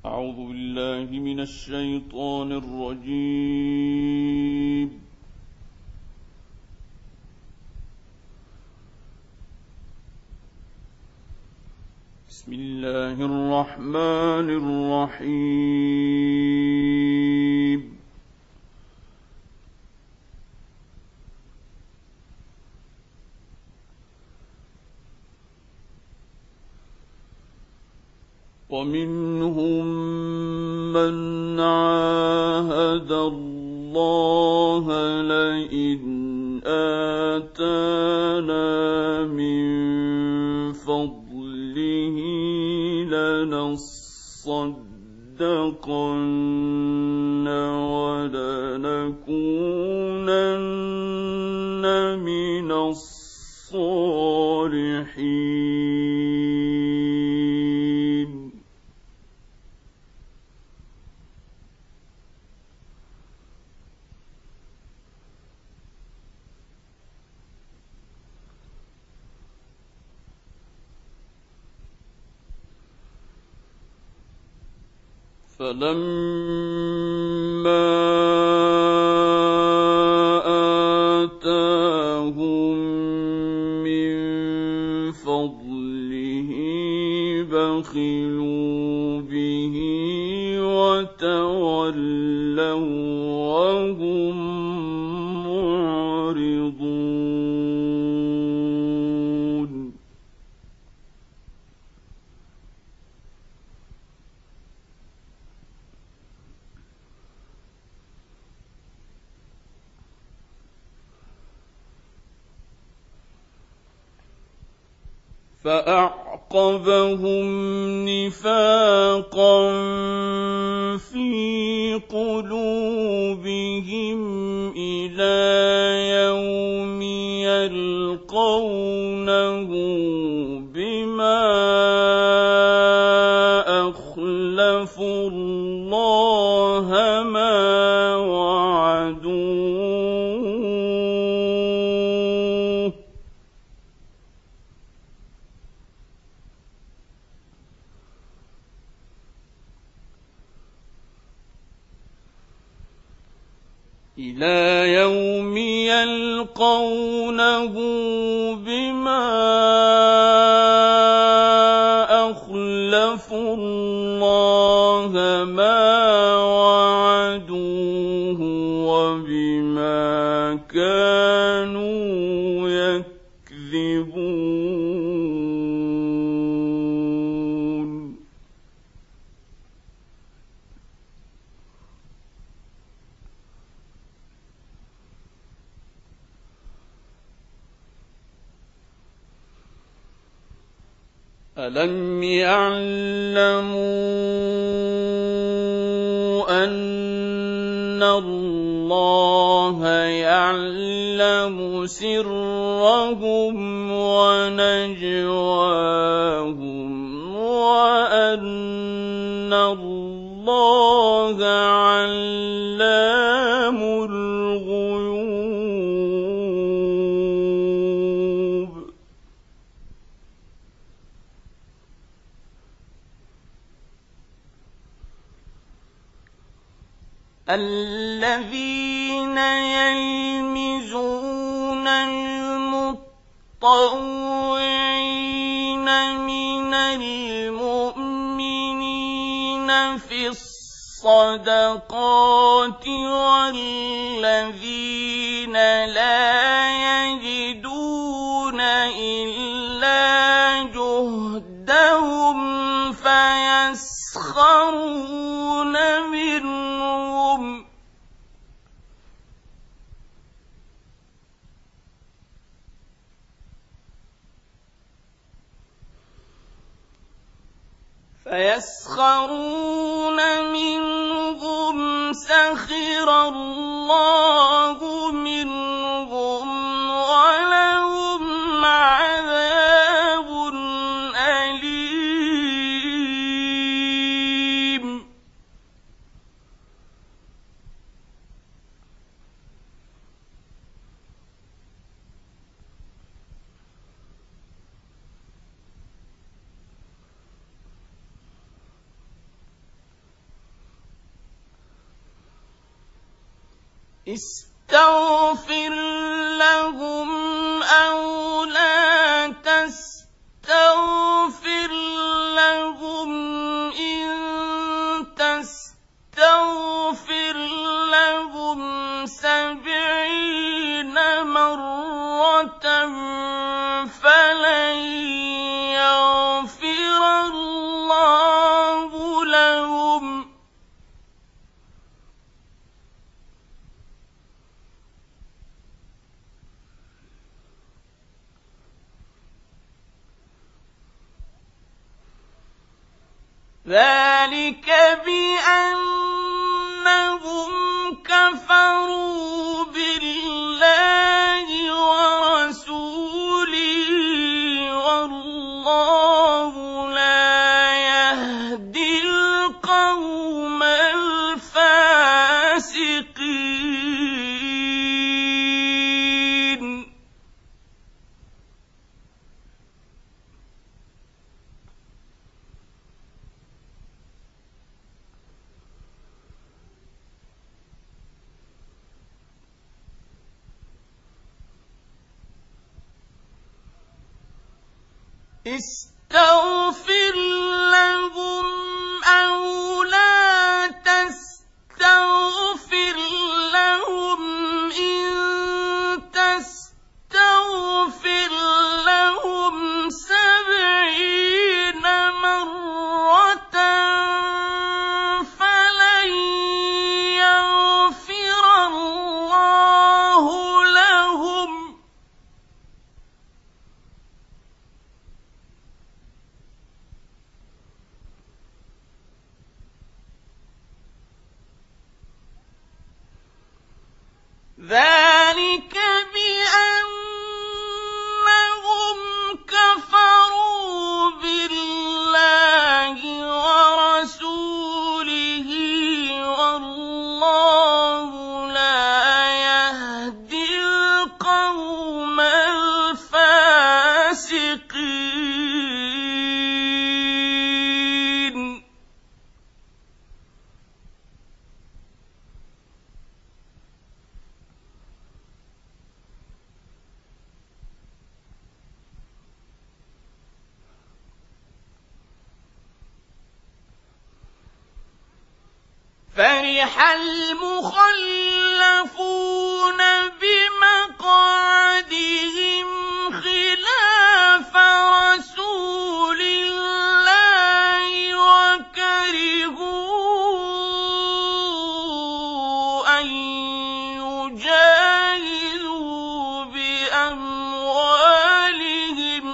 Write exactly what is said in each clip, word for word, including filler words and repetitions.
أعوذ بالله من الشيطان الرجيم. بسم الله الرحمن الرحيم. ومنهم من عاهد الله لئن آتانا من فضله لنصدقن ولنكونن من الصالحين. فلما آتاهم من فضله بخلوا به وتولوا وهم معرضون. فأعقبهم نفاقا في قلوبهم إلى يوم يلقونه بما أخلفوا الله ما وعدوه إلى يوم يلقونه بما أخلفوا الله ما وعدوه وبما كانوا يكذبون. ألم يعلموا أن الله يعلم سرهم ونجواهم وأن الله علام الغيوب. الذين يلمزون المطوعين من المؤمنين في الصدقات والذين لا يجدون إلا جهدهم فيسخرون منهم فيسخرون منهم سخر الله منهم ولهم عذاب أليم. استغفر لهم أو لا تستغفر لهم إن تستغفر لهم سبعين مرة فلن يغفر الله لهم ذلك بأنهم كفروا بالله ورسوله والله لا يهدي القوم الفاسقين استغفر لهم أو لا تستغفر لهم إن تستغفر لهم سبعين مرة فلن يغفر الله لهم ذلك بأنهم كفروا بالله ورسوله والله لا يهدي القوم الفاسقين فرح المخلفون بمقعدهم خلاف رسول الله وكرهوا أن يجاهدوا بأموالهم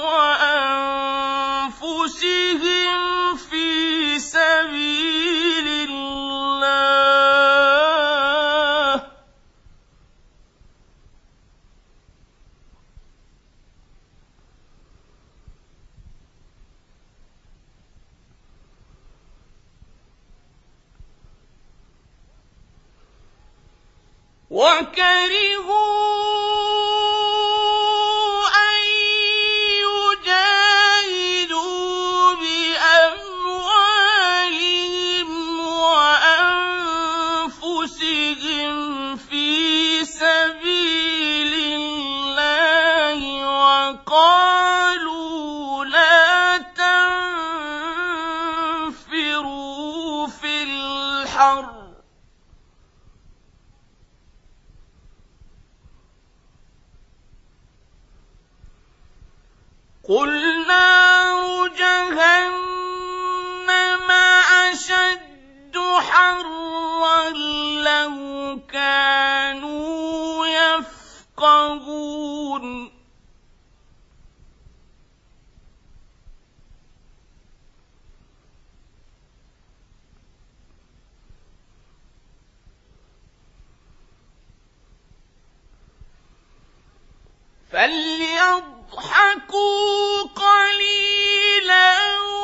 وأنفسهم في سبيل الله وكرهوا أن يجاهدوا بأموالهم وأنفسهم في سبيل الله وقالوا لا تنفروا في الحر قل نار جهنم أشد حرا لو كانوا يفقهون فليضحكوا قليلا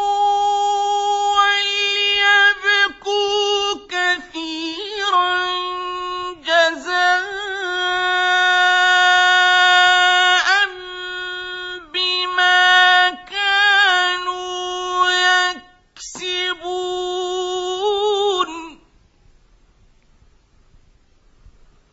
وليبكوا كثيرا جزاء بما كانوا يكسبون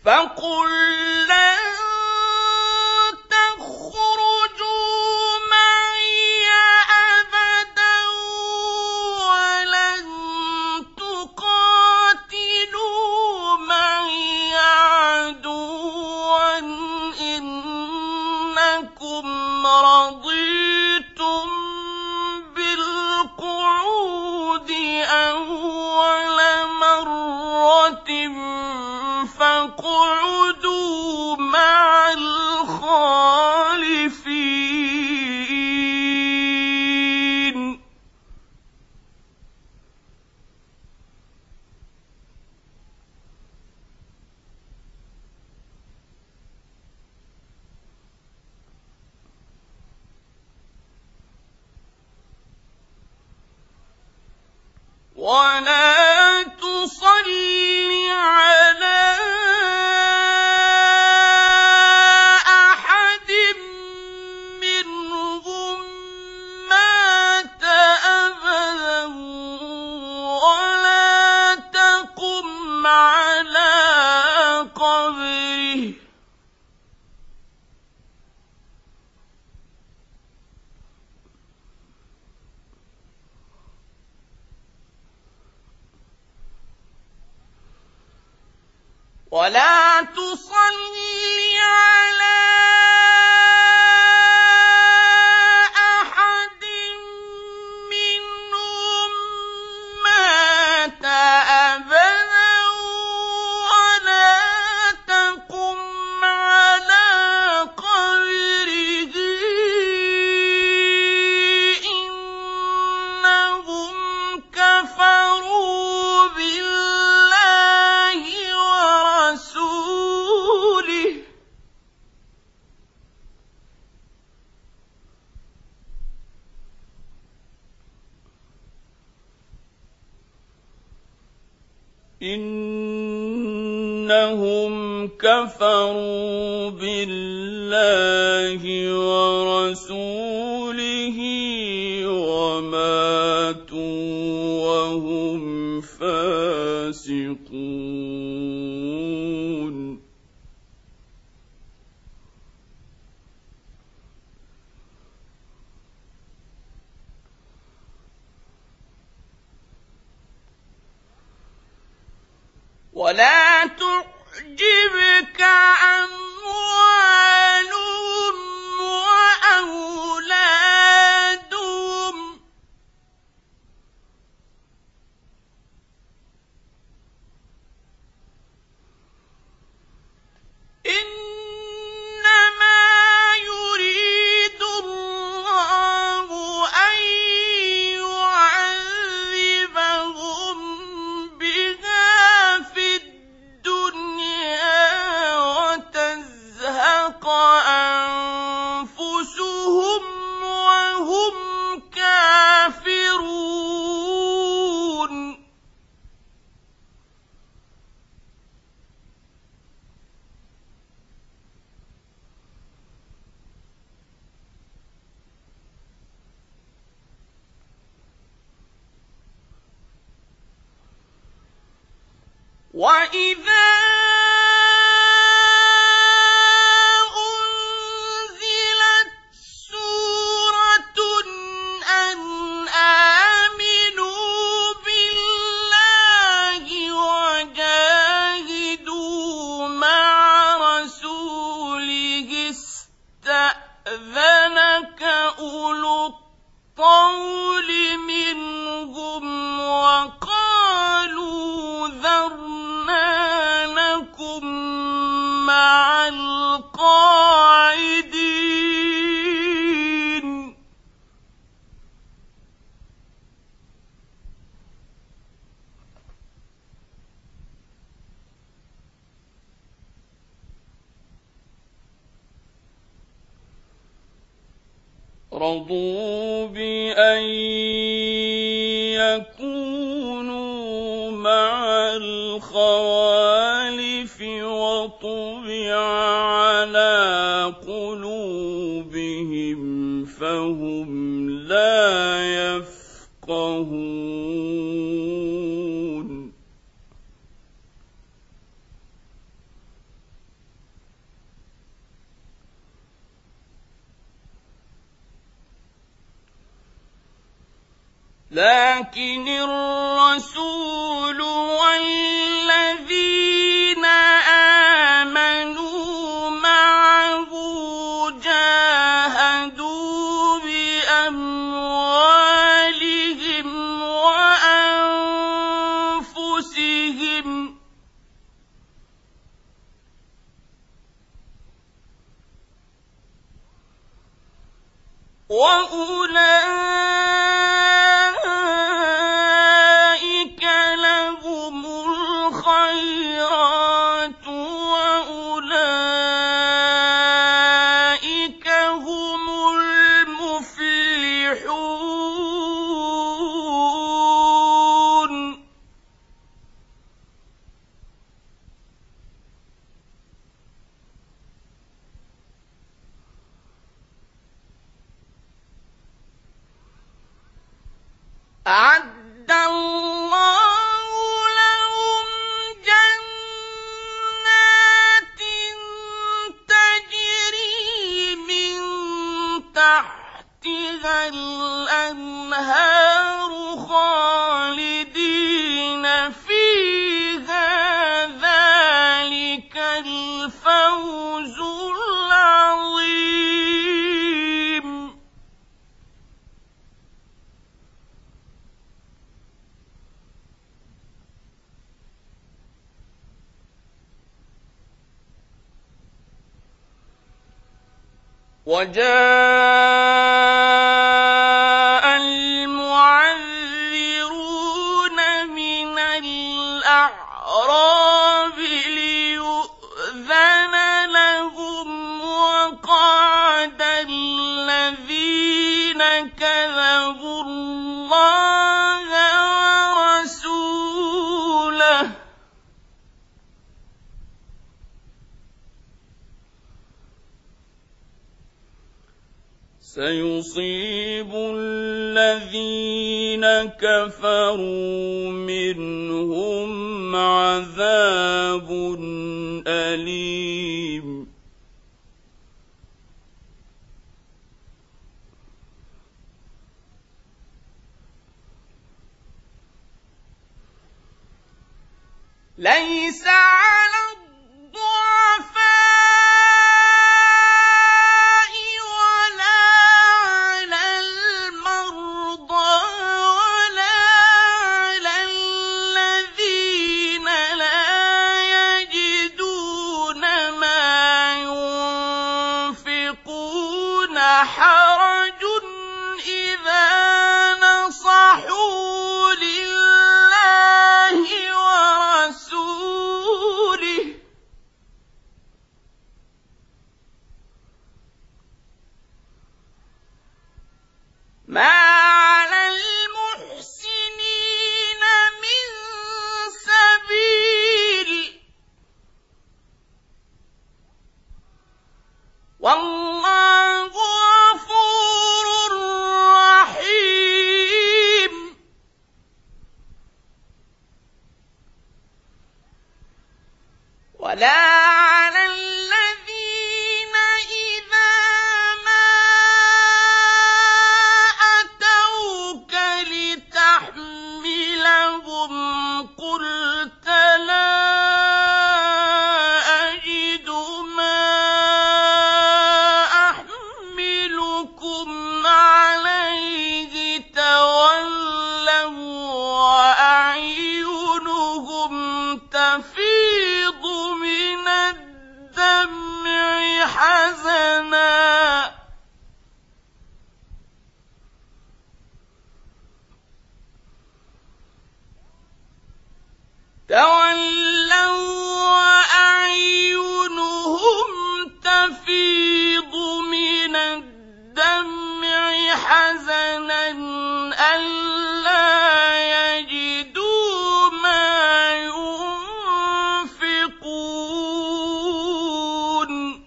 فقل لن تخرجوا معي أبدا ولن تقاتلوا معي عدوا إنكم رضيتم بالقعود أول مرة فاقعدوا مع الخالفين ولا تصل على أحد منهم مات أبدا ولا تقم على قبره ولا تصل على أحد منهم مات أبدا ولا تقم على قبره إنهم كفروا بالله ورسوله إنهم كفروا بالله ورسوله وماتوا وهم فاسقون ولا تعجبك أموالهم وأولادهم إنما يريد الله أن يعذبهم بها في الدنيا وتزهق أنفسهم وهم كافرون وَإِذَا أُنزِلَتْ سُورَةٌ أَنْ آمِنُوا بِاللَّهِ وَجَاهِدُوا مَعَ رَسُولِهِ اسْتَأْذَنَكَ أُولُو الطَّوْلِ مِنْهُمْ وَقَالُوا ذَرْنَا نَكُن مَّعَ الْقَاعِدِينَ رَضُوا بِأَن يَكُونُوا مَعَ الْخَوَالِفِ وَطُبِعَ عَلَىٰ قُلُوبِهِمْ فَهُمْ لَا يَفْقَهُونَ لكن الرسول والذين آمنوا معه جاهدوا بأموالهم وأنفسهم وأولئك لهم الخيرات وأولئك هم المفلحون أعد الله لهم جنات تجري من تحتها الأنهار خالدين فيها ذلك الفوز العظيم وجاء المعذرون من الأعراب ليؤذن لهم وقعد الذين كذبوا الله ورسوله سيصيب الذين كفروا منهم عذاب أليم ليس على الضعفاء حرج إذا نصحوا لله ورسوله ما على المحسنين من سبيل والله غفور رحيم ولا على الذين إذا ما أتوك لتحملهم قلت لا أجد ما أحملكم عليه تولوا وأعينهم تفيض من الدمع حزنا تولوا وأعينهم تفيض من الدمع حزنا ألا يجدوا ما ينفقون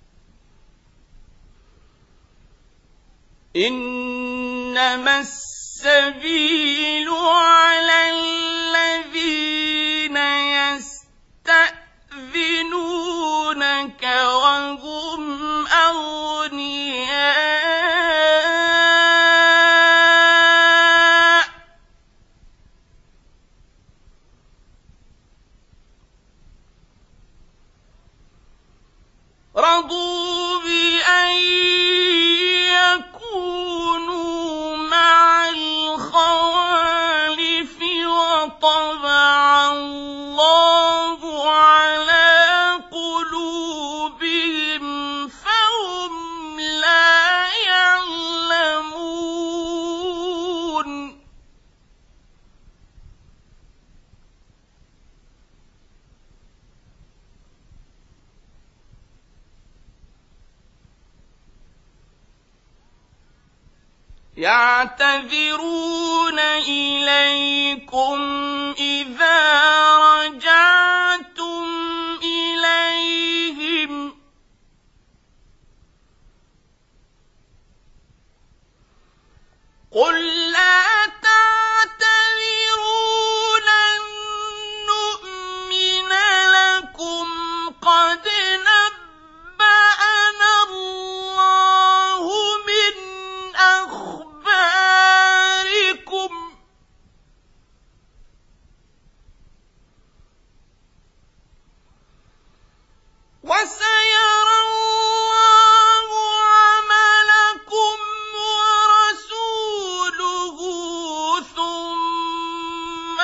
إنما السبيل على الذين يستأذنونك وهم أغنياء رضوا بأن يكونوا مع الخوالف وطبع الله على قلوبهم فهم لا يعلمون يعتذرون إليكم إذا رجعتم إليهم قل لا تعتذروا لن نؤمن لكم قد نبأنا الله من أخباركم وسيرى الله عملكم ورسوله ثم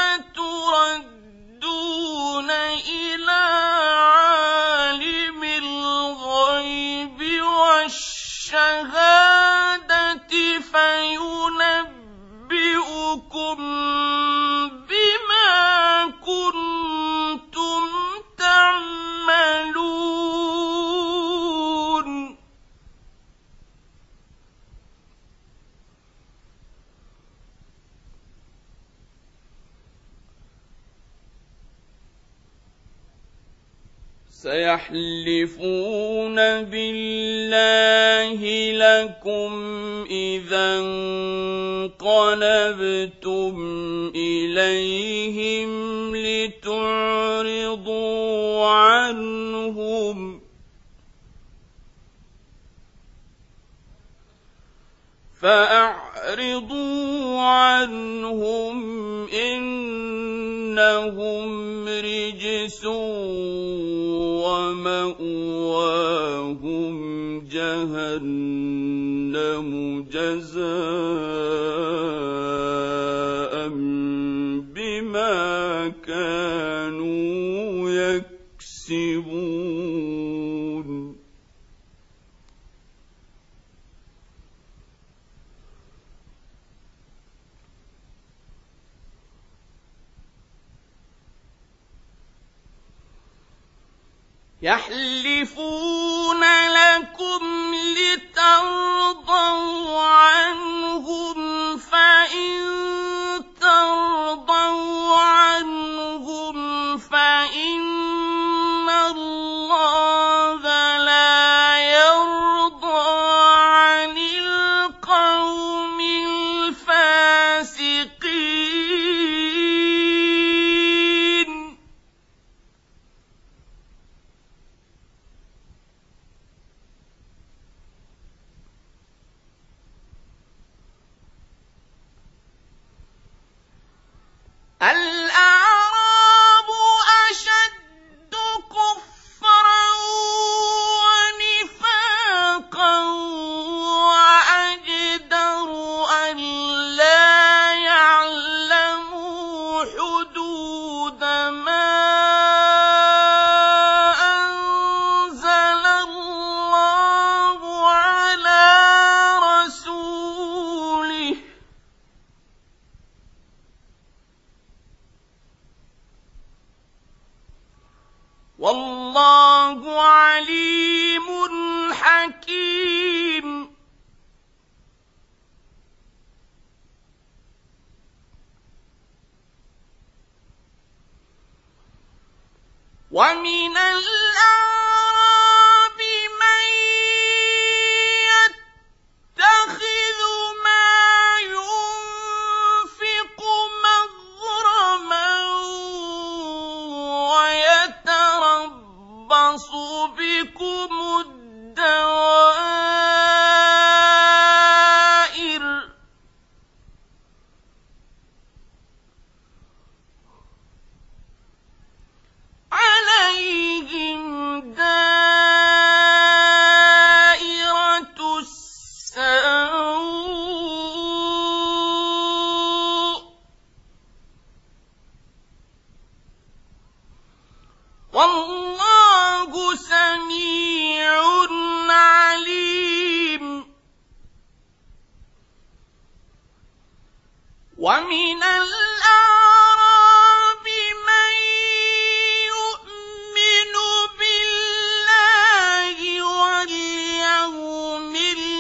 تردون إلى عالم الغيب والشهادة فينبئكم بما كنتم تعملون سيحلفون بالله لكم إذا انقلبتم إليهم لتعرضوا عنهم فأعرضوا عنهم إنهم رجس ومأواهم جهنم جزاء بما كانوا يكسبون يحلفون لكم لترضوا عنهم فإن ترضوا عنهم فإن الله لا يرضى عن القوم الفاسقين الأعراب أشد كفرا ونفاقا وأجدر أن لا يعلموا حدود ما أنزل الله على رسوله والله عليم حكيم ومن الأعراب من يتخذ ما ينفق ومن الأعراب من يؤمن بالله واليوم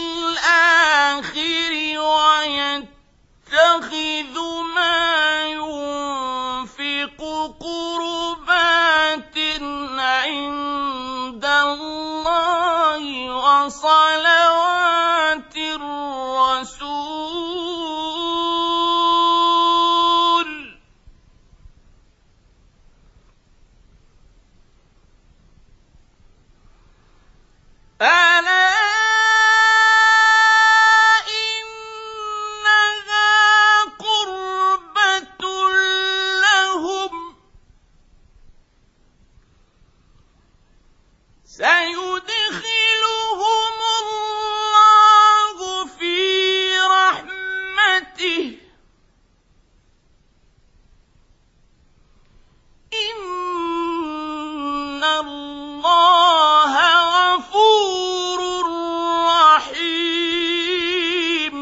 الآخر ويتخذ ما ينفق قربات عند الله وصلوات الرسول ألا إنها قربة لهم سيدخلهم الله في رحمته إن الله غفور رحيم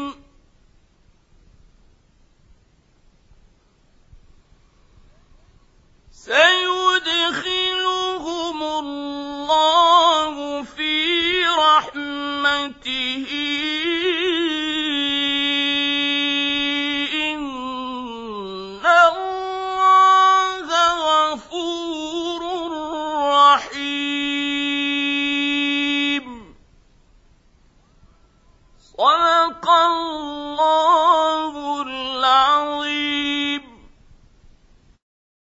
سيدخلهم الله في رحمته إن الله غفور رحيم